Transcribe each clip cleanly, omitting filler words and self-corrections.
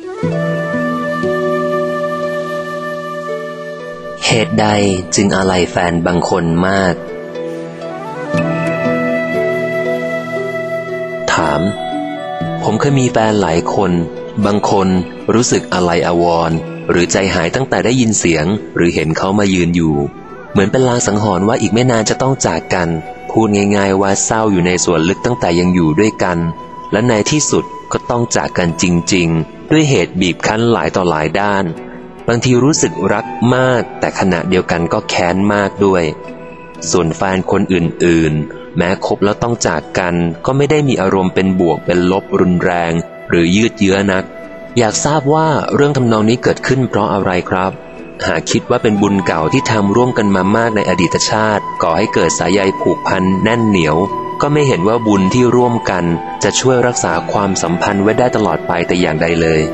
เหตุใดจึงอาลัยแฟนบางคนมากถามผมเคยมีแฟนหลายคนบางคนรู้สึกอาลัยอาวรณ์หรือใจหายตั้งแต่ได้ยินเสียงหรือเห็นเขามายืนอยู่เหมือนเป็นลางสังหรณ์ว่าอีกไม่นานจะต้องจากกันพูดง่ายๆว่าเศร้าอยู่ในส่วนลึกตั้งแต่ยังอยู่ด้วยกันและในที่สุดก็ต้องจากกันจริงๆด้วยเหตุบีบคั้นหลายต่อหลายด้านบางทีรู้สึกรักมากแต่ขณะเดียวกันก็แค้นมากด้วยส่วนแฟนคนอื่นๆแม้คบแล้วต้องจากกันก็ไม่ได้มีอารมณ์เป็นบวกเป็นลบรุนแรงหรือยืดเยื้อนักอยากทราบว่าเรื่องทำนองนี้เกิดขึ้นเพราะอะไรครับหากคิดว่าเป็นบุญเก่าที่ทำร่วมกันมามากในอดีตชาติก่อให้เกิดสายใยผูกพันแน่นเหนียวก็ไม่เห็นว่าบุญที่ร่วมกันจะช่วยรักษาความสัมพันธ์ไว้ได้ตลอดไปแต่อย่างใดเลย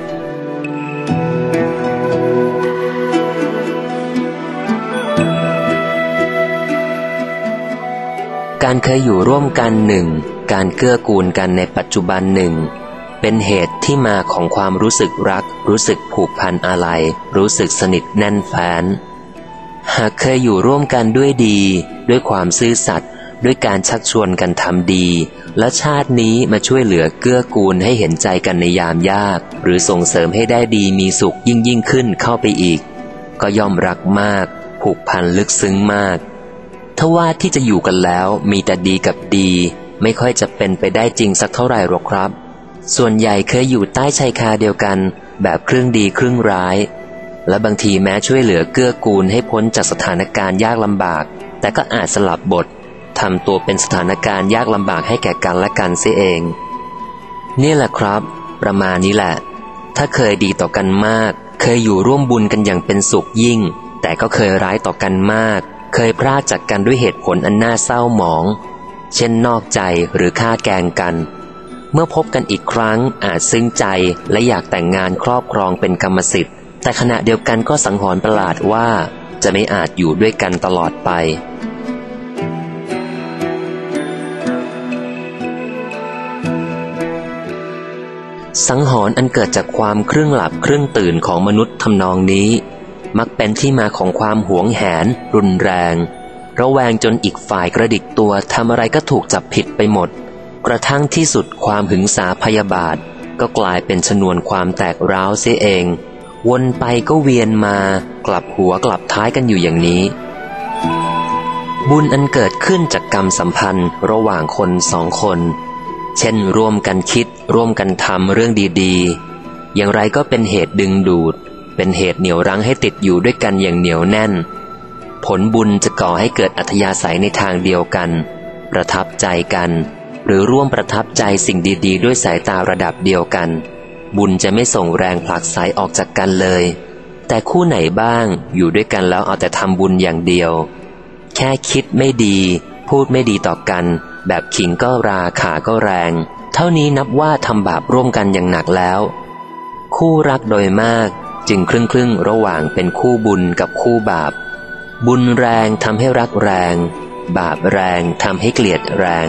การเคยอยู่ร่วมกันหนึ่งการเกื้อกูลกันในปัจจุบันหนึ่งเป็นเหตุที่มาของความรู้สึกรักรู้สึกผูกพันอาลัยรู้สึกสนิทแน่นแฟ้นหากเคยอยู่ร่วมกันด้วยดีด้วยความซื่อสัตย์ด้วยการชักชวนกันทำดีและชาตินี้มาช่วยเหลือเกื้อกูลให้เห็นใจกันในยามยากหรือส่งเสริมให้ได้ดีมีสุขยิ่งขึ้นเข้าไปอีกก็ย่อมรักมากผูกพันลึกซึ้งมากทว่าที่จะอยู่กันแล้วมีแต่ดีกับดีไม่ค่อยจะเป็นไปได้จริงสักเท่าไหร่หรอกครับส่วนใหญ่เคยอยู่ใต้ชายคาเดียวกันแบบครึ่งดีครึ่งร้ายและบางทีแม้ช่วยเหลือเกื้อกูลให้พ้นจากสถานการณ์ยากลำบากแต่ก็อาจสลับบททำตัวเป็นสถานการณ์ยากลำบากให้แก่กันและกันเสียเองนี่แหละครับประมาณนี้แหละถ้าเคยดีต่อกันมากเคยอยู่ร่วมบุญกันอย่างเป็นสุขยิ่งแต่ก็เคยร้ายต่อกันมากเคยพรากจากกันด้วยเหตุผลอันน่าเศร้าหมองเช่นนอกใจหรือฆ่าแกล้งกันเมื่อพบกันอีกครั้งอาจซึ้งใจและอยากแต่งงานครอบครองเป็นกรรมสิทธิ์แต่ขณะเดียวกันก็สังหรณ์ประหลาดว่าจะไม่อาจอยู่ด้วยกันตลอดไปสังหรณ์อันเกิดจากความครึ่งหลับครึ่งตื่นของมนุษย์ทำนองนี้มักเป็นที่มาของความหวงแหนรุนแรงระแวงจนอีกฝ่ายกระดิกตัวทำอะไรก็ถูกจับผิดไปหมดกระทั่งที่สุดความหึงสาพยาบาทก็กลายเป็นชนวนความแตกร้าวเสียเองวนไปก็เวียนมากลับหัวกลับท้ายกันอยู่อย่างนี้บุญอันเกิดขึ้นจากกรรมสัมพันธ์ระหว่างคนสองคนเช่นร่วมกันคิดร่วมกันทำเรื่องดีๆอย่างไรก็เป็นเหตุดึงดูดเป็นเหตุเหนี่ยวรั้งให้ติดอยู่ด้วยกันอย่างเหนียวแน่นผลบุญจะก่อให้เกิดอัธยาศัยในทางเดียวกันประทับใจกันหรือร่วมประทับใจสิ่งดีๆด้วยสายตาระดับเดียวกันบุญจะไม่ส่งแรงผลักไสออกจากกันเลยแต่คู่ไหนบ้างอยู่ด้วยกันแล้วเอาแต่ทำบุญอย่างเดียวแค่คิดไม่ดีพูดไม่ดีต่อกันแบบขิงก็ราขาก็แรงเท่านี้นับว่าทำบาปร่วมกันอย่างหนักแล้วคู่รักโดยมากจึงครึ่งระหว่างเป็นคู่บุญกับคู่บาปบุญแรงทำให้รักแรงบาปแรงทำให้เกลียดแรง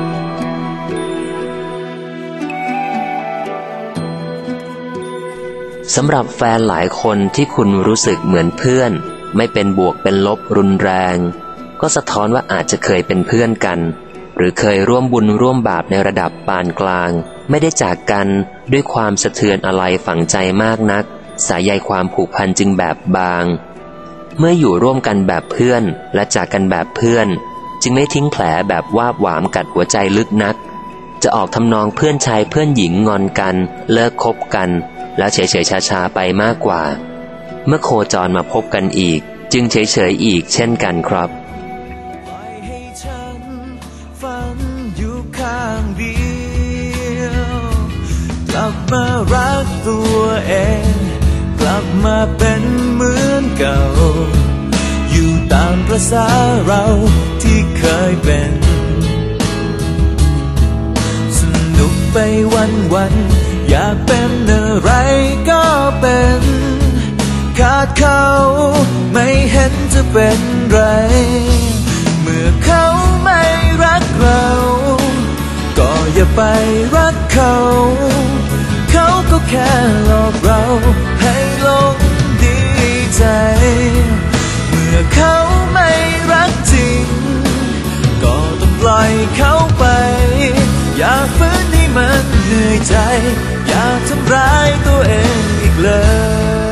สำหรับแฟนหลายคนที่คุณรู้สึกเหมือนเพื่อนไม่เป็นบวกเป็นลบรุนแรงก็สะท้อนว่าอาจจะเคยเป็นเพื่อนกันหรือเคยร่วมบุญร่วมบาปในระดับปานกลางไม่ได้จากกันด้วยความสะเทือนอะไรฝังใจมากนักสายใยความผูกพันจึงแบบบางเมื่ออยู่ร่วมกันแบบเพื่อนและจากกันแบบเพื่อนจึงไม่ทิ้งแผลแบบวาบหวามกัดหัวใจลึกนักจะออกทำนองเพื่อนชายเพื่อนหญิงงอนกันเลิกคบกันแล้วเฉยๆชาๆไปมากกว่าเมื่อโคจรมาพบกันอีกจึงเฉยๆอีกเช่นกันครับให้ฉันฝันอยู่ข้างเดียวกลับมารักตัวเองกลับมาเป็นเหมือนเก่าอยู่ตามประสาเราที่เคยเป็นสนุกไปวันๆอยากเป็นอะไรก็เป็นขาดเขาไม่เห็นจะเป็นไรเมื่อเขาไม่รักเราก็อย่าไปรักเขาเขาก็แค่หลอกเราให้หลงดีใจเมื่อเขาไม่รักจริงก็ต้องปล่อยเขาไปอย่าฝืนให้มันเหนื่อยใจอย่าทำร้ายตัวเองอีกเลย